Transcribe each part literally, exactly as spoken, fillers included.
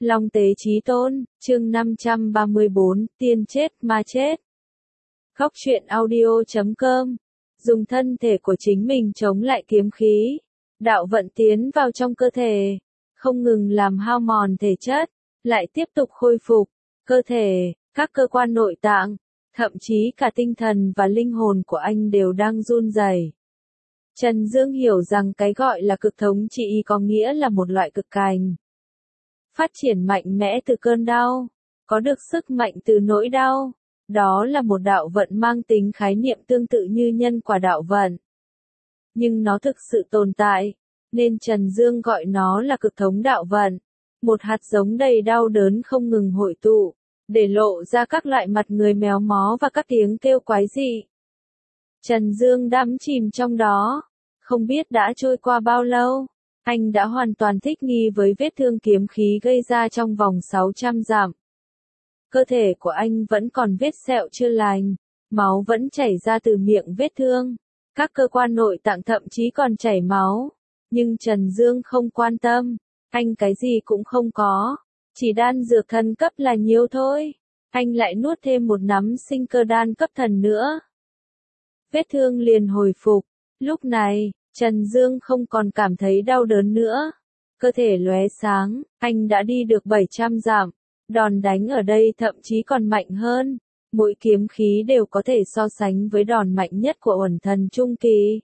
Long tế chí tôn, chương năm trăm ba mươi bốn, tiên chết, ma chết. Góc truyện audio chấm com. Dùng thân thể của chính mình chống lại kiếm khí. Đạo vận tiến vào trong cơ thể. Không ngừng làm hao mòn thể chất. Lại tiếp tục khôi phục. Cơ thể, các cơ quan nội tạng. Thậm chí cả tinh thần và linh hồn của anh đều đang run rẩy. Trần Dương hiểu rằng cái gọi là cực thống trị có nghĩa là một loại cực cành. Phát triển mạnh mẽ từ cơn đau, có được sức mạnh từ nỗi đau. Đó là một đạo vận mang tính khái niệm tương tự như nhân quả đạo vận. Nhưng nó thực sự tồn tại, nên Trần Dương gọi nó là cực thống đạo vận. Một hạt giống đầy đau đớn không ngừng hội tụ, để lộ ra các loại mặt người méo mó và các tiếng kêu quái dị. Trần Dương đắm chìm trong đó, không biết đã trôi qua bao lâu. Anh đã hoàn toàn thích nghi với vết thương kiếm khí gây ra trong vòng sáu trăm dặm. Cơ thể của anh vẫn còn vết sẹo chưa lành, máu vẫn chảy ra từ miệng vết thương. Các cơ quan nội tạng thậm chí còn chảy máu. Nhưng Trần Dương không quan tâm, anh cái gì cũng không có, chỉ đan dược thần cấp là nhiều thôi. Anh lại nuốt thêm một nắm sinh cơ đan cấp thần nữa. Vết thương liền hồi phục, lúc này, Trần Dương không còn cảm thấy đau đớn nữa. Cơ thể lóe sáng, anh đã đi được bảy trăm dặm. Đòn đánh ở đây thậm chí còn mạnh hơn. Mỗi kiếm khí đều có thể so sánh với đòn mạnh nhất của Uẩn Thần Trung Kỳ.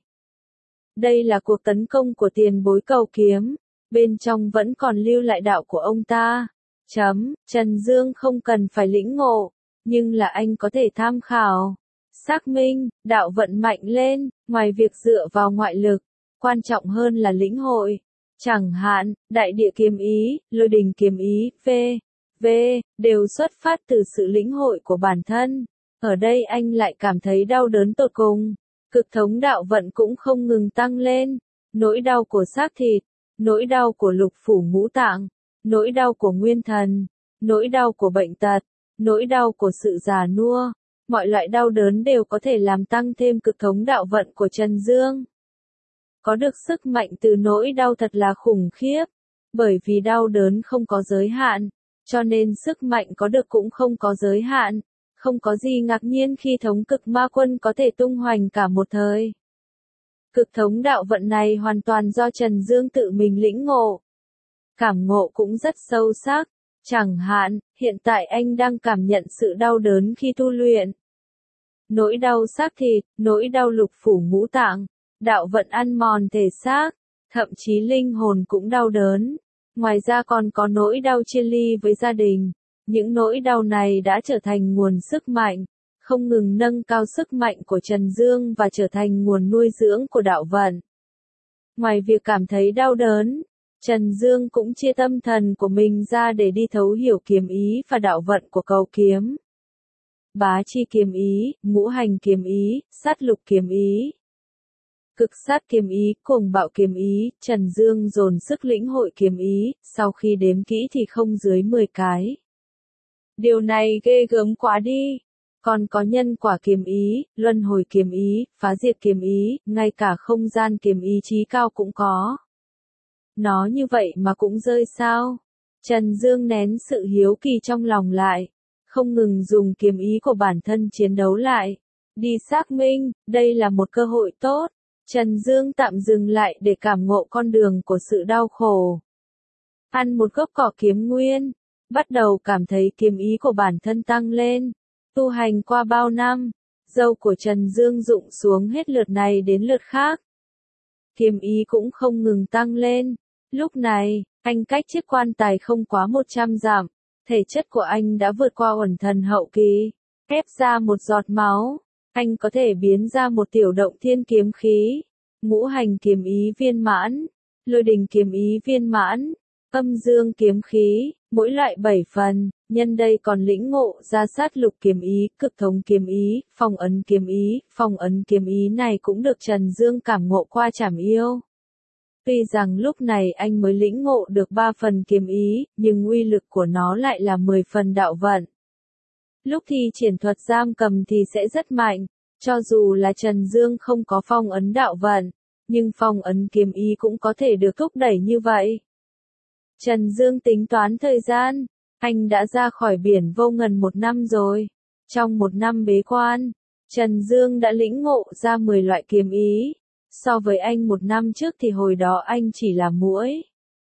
Đây là cuộc tấn công của tiền bối cầu kiếm. Bên trong vẫn còn lưu lại đạo của ông ta. Chấm, Trần Dương không cần phải lĩnh ngộ, nhưng là anh có thể tham khảo. Xác minh, đạo vận mạnh lên, ngoài việc dựa vào ngoại lực, quan trọng hơn là lĩnh hội. Chẳng hạn, đại địa kiếm ý, lôi đình kiếm ý, v, v, đều xuất phát từ sự lĩnh hội của bản thân. Ở đây anh lại cảm thấy đau đớn tột cùng. Cực thống đạo vận cũng không ngừng tăng lên. Nỗi đau của xác thịt, nỗi đau của lục phủ ngũ tạng, nỗi đau của nguyên thần, nỗi đau của bệnh tật, nỗi đau của sự già nua. Mọi loại đau đớn đều có thể làm tăng thêm cực thống đạo vận của Trần Dương. Có được sức mạnh từ nỗi đau thật là khủng khiếp. Bởi vì đau đớn không có giới hạn, cho nên sức mạnh có được cũng không có giới hạn. Không có gì ngạc nhiên khi thống cực ma quân có thể tung hoành cả một thời. Cực thống đạo vận này hoàn toàn do Trần Dương tự mình lĩnh ngộ. Cảm ngộ cũng rất sâu sắc. Chẳng hạn, hiện tại anh đang cảm nhận sự đau đớn khi tu luyện. Nỗi đau xác thịt, nỗi đau lục phủ ngũ tạng, đạo vận ăn mòn thể xác, thậm chí linh hồn cũng đau đớn. Ngoài ra còn có nỗi đau chia ly với gia đình. Những nỗi đau này đã trở thành nguồn sức mạnh, không ngừng nâng cao sức mạnh của Trần Dương và trở thành nguồn nuôi dưỡng của đạo vận. Ngoài việc cảm thấy đau đớn, Trần Dương cũng chia tâm thần của mình ra để đi thấu hiểu kiếm ý và đạo vận của cầu kiếm. Bá chi kiếm ý, ngũ hành kiếm ý, sát lục kiếm ý, cực sát kiếm ý, cuồng bạo kiếm ý. Trần Dương dồn sức lĩnh hội kiếm ý, sau khi đếm kỹ thì không dưới mười cái. Điều này ghê gớm quá đi. Còn có nhân quả kiếm ý, luân hồi kiếm ý, phá diệt kiếm ý, ngay cả không gian kiếm ý chí cao cũng có. Nó như vậy mà cũng rơi sao? Trần Dương nén sự hiếu kỳ trong lòng lại, không ngừng dùng kiếm ý của bản thân chiến đấu lại. Đi xác minh, đây là một cơ hội tốt. Trần Dương tạm dừng lại để cảm ngộ con đường của sự đau khổ. Ăn một gốc cỏ kiếm nguyên, bắt đầu cảm thấy kiếm ý của bản thân tăng lên. Tu hành qua bao năm, dâu của Trần Dương rụng xuống hết lượt này đến lượt khác. Kiếm ý cũng không ngừng tăng lên. Lúc này, anh cách chiếc quan tài không quá một trăm dặm. Thể chất của anh đã vượt qua Uẩn Thần hậu kỳ. Ép ra một giọt máu, anh có thể biến ra một tiểu động thiên kiếm khí. Ngũ hành kiếm ý viên mãn, lôi đình kiếm ý viên mãn, âm dương kiếm khí, mỗi loại bảy phần. Nhân đây còn lĩnh ngộ ra sát lục kiếm ý, cực thống kiếm ý, phong ấn kiếm ý. Phong ấn kiếm ý này cũng được Trần Dương cảm ngộ qua trảm yêu. Tuy rằng lúc này anh mới lĩnh ngộ được ba phần kiếm ý, nhưng uy lực của nó lại là mười phần đạo vận. Lúc thi triển thuật giam cầm thì sẽ rất mạnh, cho dù là Trần Dương không có phong ấn đạo vận, nhưng phong ấn kiếm ý cũng có thể được thúc đẩy như vậy. Trần Dương tính toán thời gian, anh đã ra khỏi biển vô ngần một năm rồi. Trong một năm bế quan, Trần Dương đã lĩnh ngộ ra mười loại kiếm ý. So với anh một năm trước thì hồi đó anh chỉ là muỗi.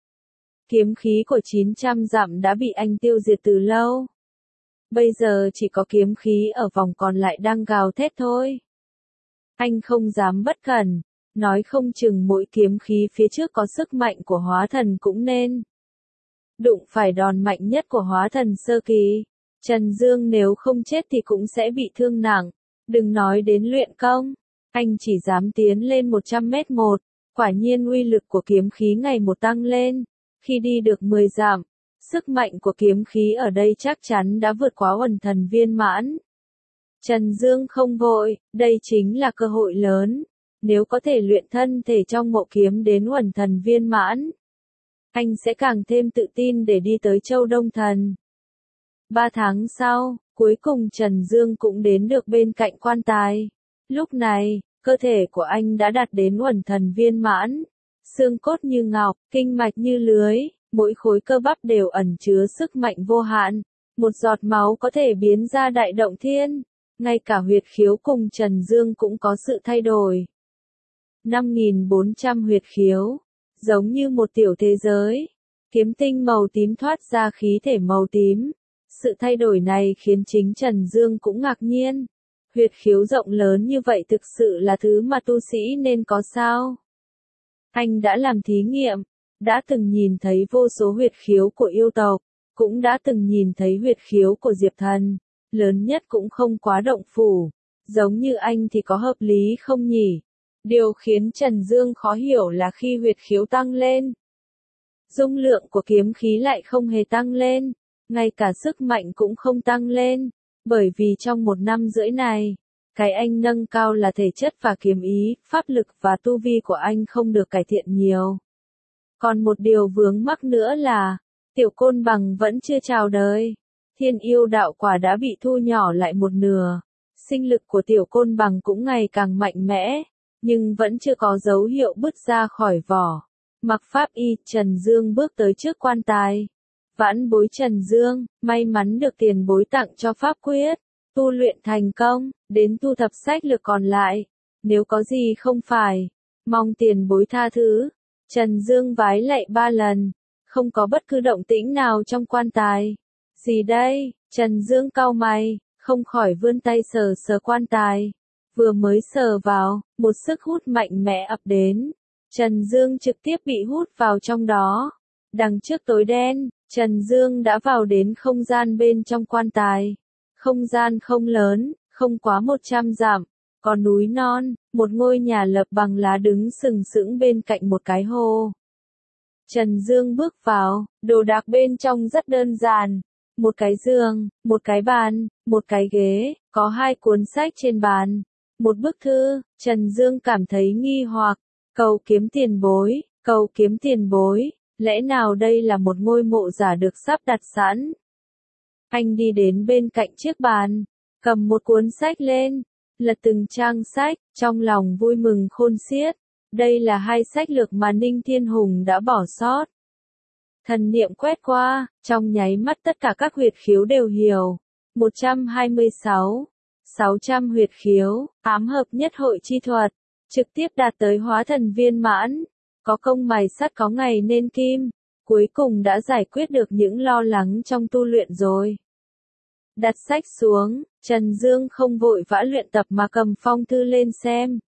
Kiếm khí của chín trăm dặm đã bị anh tiêu diệt từ lâu. Bây giờ chỉ có kiếm khí ở vòng còn lại đang gào thét thôi. Anh không dám bất cẩn, nói không chừng mỗi kiếm khí phía trước có sức mạnh của hóa thần cũng nên. Đụng phải đòn mạnh nhất của hóa thần sơ kỳ, Trần Dương nếu không chết thì cũng sẽ bị thương nặng. Đừng nói đến luyện công, anh chỉ dám tiến lên một trăm mét một. Quả nhiên uy lực của kiếm khí ngày một tăng lên. Khi đi được mười dặm, sức mạnh của kiếm khí ở đây chắc chắn đã vượt quá uẩn thần viên mãn. Trần Dương không vội, đây chính là cơ hội lớn. Nếu có thể luyện thân thể trong ngộ kiếm đến uẩn thần viên mãn, anh sẽ càng thêm tự tin để đi tới Châu Đông Thần. Ba tháng sau, cuối cùng Trần Dương cũng đến được bên cạnh quan tài. Lúc này, cơ thể của anh đã đạt đến uẩn thần viên mãn. Xương cốt như ngọc, kinh mạch như lưới, mỗi khối cơ bắp đều ẩn chứa sức mạnh vô hạn. Một giọt máu có thể biến ra đại động thiên. Ngay cả huyệt khiếu cùng Trần Dương cũng có sự thay đổi. năm nghìn bốn trăm huyệt khiếu, giống như một tiểu thế giới. Kiếm tinh màu tím thoát ra khí thể màu tím. Sự thay đổi này khiến chính Trần Dương cũng ngạc nhiên. Huyệt khiếu rộng lớn như vậy thực sự là thứ mà tu sĩ nên có sao? Anh đã làm thí nghiệm, đã từng nhìn thấy vô số huyệt khiếu của yêu tộc, cũng đã từng nhìn thấy huyệt khiếu của Diệp Thần, lớn nhất cũng không quá động phủ. Giống như anh thì có hợp lý không nhỉ? Điều khiến Trần Dương khó hiểu là khi huyệt khiếu tăng lên, dung lượng của kiếm khí lại không hề tăng lên, ngay cả sức mạnh cũng không tăng lên, bởi vì trong một năm rưỡi này, cái anh nâng cao là thể chất và kiếm ý, pháp lực và tu vi của anh không được cải thiện nhiều. Còn một điều vướng mắc nữa là, Tiểu Côn Bằng vẫn chưa chào đời. Thiên yêu đạo quả đã bị thu nhỏ lại một nửa. Sinh lực của Tiểu Côn Bằng cũng ngày càng mạnh mẽ, nhưng vẫn chưa có dấu hiệu bứt ra khỏi vỏ. Mặc pháp y, Trần Dương bước tới trước quan tài. Vãn bối Trần Dương, may mắn được tiền bối tặng cho pháp quyết, tu luyện thành công, đến thu thập sách lược còn lại. Nếu có gì không phải, mong tiền bối tha thứ. Trần Dương vái lạy ba lần, không có bất cứ động tĩnh nào trong quan tài. Gì đây? Trần Dương cau mày, không khỏi vươn tay sờ sờ quan tài. Vừa mới sờ vào, một sức hút mạnh mẽ ập đến. Trần Dương trực tiếp bị hút vào trong đó. Đằng trước tối đen, Trần Dương đã vào đến không gian bên trong quan tài. Không gian không lớn, không quá một trăm dặm, có núi non, một ngôi nhà lập bằng lá đứng sừng sững bên cạnh một cái hồ. Trần Dương bước vào, đồ đạc bên trong rất đơn giản. Một cái giường, một cái bàn, một cái ghế, có hai cuốn sách trên bàn. Một bức thư, Trần Dương cảm thấy nghi hoặc, cầu kiếm tiền bối, cầu kiếm tiền bối, lẽ nào đây là một ngôi mộ giả được sắp đặt sẵn? Anh đi đến bên cạnh chiếc bàn, cầm một cuốn sách lên, lật từng trang sách, trong lòng vui mừng khôn xiết. Đây là hai sách lược mà Ninh Thiên Hùng đã bỏ sót. Thần niệm quét qua, trong nháy mắt tất cả các huyệt khiếu đều hiểu. một trăm hai mươi sáu, sáu trăm huyệt khiếu, ám hợp nhất hội chi thuật, trực tiếp đạt tới hóa thần viên mãn. Có công mài sắt có ngày nên kim, cuối cùng đã giải quyết được những lo lắng trong tu luyện rồi. Đặt sách xuống, Trần Dương không vội vã luyện tập mà cầm phong thư lên xem.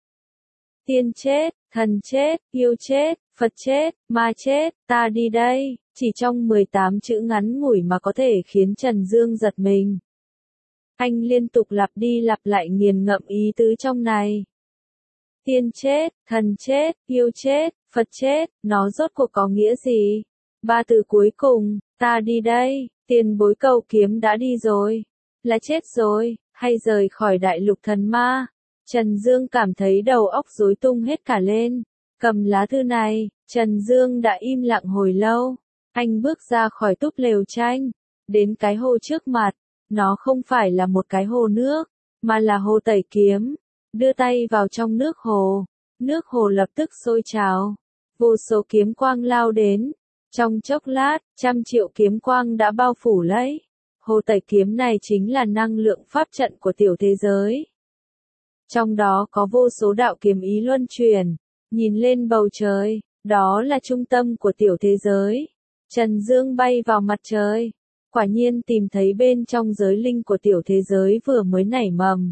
Tiên chết, thần chết, yêu chết, Phật chết, ma chết, ta đi đây, chỉ trong mười tám chữ ngắn ngủi mà có thể khiến Trần Dương giật mình. Anh liên tục lặp đi lặp lại nghiền ngẫm ý tứ trong này. Tiên chết, thần chết, yêu chết, Phật chết, nó rốt cuộc có nghĩa gì? Ba từ cuối cùng, ta đi đây, tiền bối cầu kiếm đã đi rồi, là chết rồi, hay rời khỏi đại lục thần ma? Trần Dương cảm thấy đầu óc rối tung hết cả lên. Cầm lá thư này, Trần Dương đã im lặng hồi lâu. Anh bước ra khỏi túp lều tranh, đến cái hồ trước mặt. Nó không phải là một cái hồ nước, mà là hồ tẩy kiếm. Đưa tay vào trong nước hồ, nước hồ lập tức sôi trào. Vô số kiếm quang lao đến, Trong chốc lát, trăm triệu kiếm quang đã bao phủ lấy. Hồ Tẩy kiếm này chính là năng lượng pháp trận của tiểu thế giới. Trong đó có vô số đạo kiếm ý luân chuyển, nhìn lên bầu trời, đó là trung tâm của tiểu thế giới. Trần Dương bay vào mặt trời, quả nhiên tìm thấy bên trong giới linh của tiểu thế giới vừa mới nảy mầm.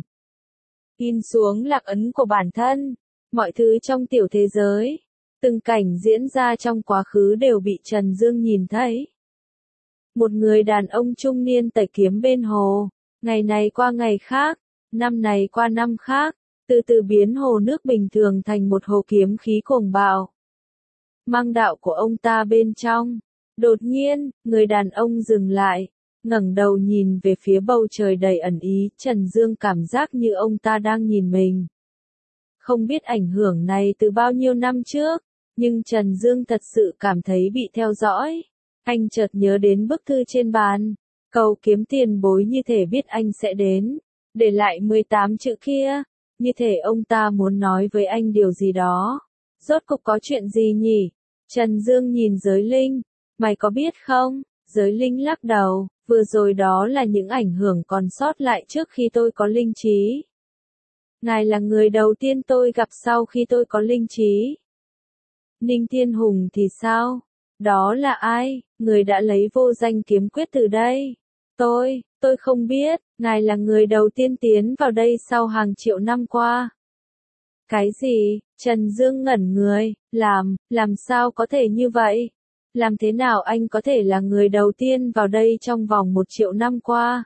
In xuống lạc ấn của bản thân, mọi thứ trong tiểu thế giới, từng cảnh diễn ra trong quá khứ đều bị Trần Dương nhìn thấy. Một người đàn ông trung niên tẩy kiếm bên hồ, ngày này qua ngày khác, năm này qua năm khác, từ từ biến hồ nước bình thường thành một hồ kiếm khí cuồng bạo. Mang đạo của ông ta bên trong. Đột nhiên, người đàn ông dừng lại, ngẩng đầu nhìn về phía bầu trời đầy ẩn ý, Trần Dương cảm giác như ông ta đang nhìn mình. Không biết ảnh hưởng này từ bao nhiêu năm trước, nhưng Trần Dương thật sự cảm thấy bị theo dõi. Anh chợt nhớ đến bức thư trên bàn, cầu kiếm tiền bối như thể biết anh sẽ đến, để lại mười tám chữ kia, như thể ông ta muốn nói với anh điều gì đó. Rốt cục có chuyện gì nhỉ? Trần Dương nhìn giới linh, mày có biết không? Giới linh lắc đầu, vừa rồi đó là những ảnh hưởng còn sót lại trước khi tôi có linh trí. Ngài là người đầu tiên tôi gặp sau khi tôi có linh trí. Ninh Thiên Hùng thì sao? Đó là ai? Người đã lấy vô danh kiếm quyết từ đây? Tôi, tôi không biết, ngài là người đầu tiên tiến vào đây sau hàng triệu năm qua. Cái gì? Trần Dương ngẩn người, làm, làm sao có thể như vậy? Làm thế nào anh có thể là người đầu tiên vào đây trong vòng một triệu năm qua?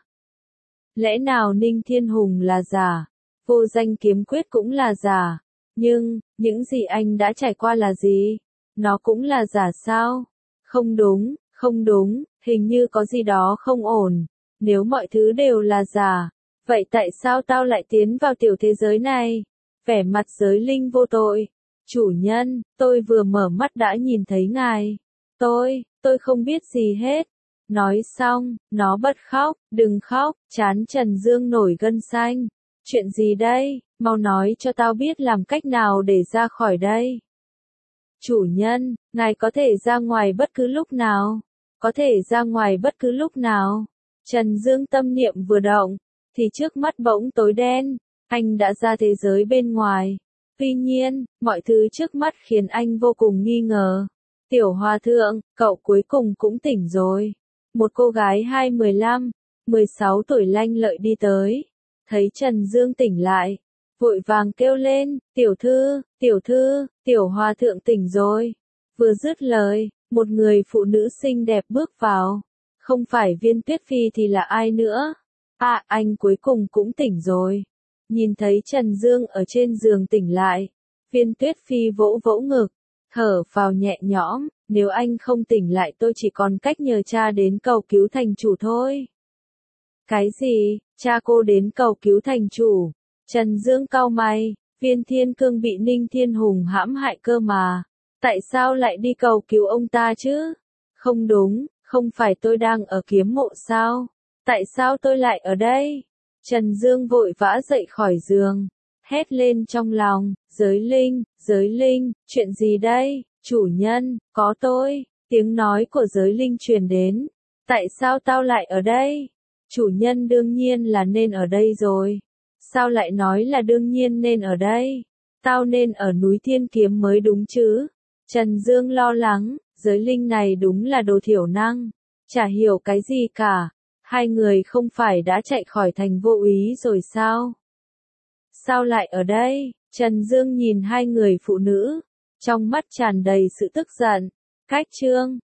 Lẽ nào Ninh Thiên Hùng là giả? Vô danh kiếm quyết cũng là giả? Nhưng, những gì anh đã trải qua là gì? Nó cũng là giả sao? Không đúng, không đúng, hình như có gì đó không ổn. Nếu mọi thứ đều là giả, vậy tại sao tao lại tiến vào tiểu thế giới này? Vẻ mặt giới linh vô tội. Chủ nhân, tôi vừa mở mắt đã nhìn thấy ngài. Tôi, tôi không biết gì hết. Nói xong, nó bật khóc, đừng khóc, trán Trần Dương nổi gân xanh. Chuyện gì đây, mau nói cho tao biết làm cách nào để ra khỏi đây. Chủ nhân, ngài có thể ra ngoài bất cứ lúc nào. Có thể ra ngoài bất cứ lúc nào. Trần Dương tâm niệm vừa động, thì trước mắt bỗng tối đen, anh đã ra thế giới bên ngoài. Tuy nhiên, mọi thứ trước mắt khiến anh vô cùng nghi ngờ. Tiểu Hòa Thượng, cậu cuối cùng cũng tỉnh rồi. Một cô gái hai mười lăm, mười sáu tuổi lanh lợi đi tới. Thấy Trần Dương tỉnh lại, vội vàng kêu lên, tiểu thư, tiểu thư, Tiểu Hòa Thượng tỉnh rồi. Vừa dứt lời, một người phụ nữ xinh đẹp bước vào. Không phải Viên Tuyết Phi thì là ai nữa? À, anh cuối cùng cũng tỉnh rồi. Nhìn thấy Trần Dương ở trên giường tỉnh lại, Viên Tuyết Phi vỗ vỗ ngực, thở phào nhẹ nhõm, nếu anh không tỉnh lại tôi chỉ còn cách nhờ cha đến cầu cứu thành chủ thôi. Cái gì? Cha cô đến cầu cứu thành chủ? Trần Dương cau mày, Viên Thiên Cương bị Ninh Thiên Hùng hãm hại cơ mà. Tại sao lại đi cầu cứu ông ta chứ? Không đúng, không phải tôi đang ở kiếm mộ sao? Tại sao tôi lại ở đây? Trần Dương vội vã dậy khỏi giường, hét lên trong lòng, giới linh, giới linh, chuyện gì đây? Chủ nhân, có tôi, tiếng nói của giới linh truyền đến. Tại sao tao lại ở đây? Chủ nhân đương nhiên là nên ở đây rồi. Sao lại nói là đương nhiên nên ở đây? Tao nên ở núi Thiên Kiếm mới đúng chứ? Trần Dương lo lắng, giới linh này đúng là đồ thiểu năng, chả hiểu cái gì cả. Hai người không phải đã chạy khỏi thành vô úy rồi sao? Sao lại ở đây? Trần Dương nhìn hai người phụ nữ, trong mắt tràn đầy sự tức giận. Cách chương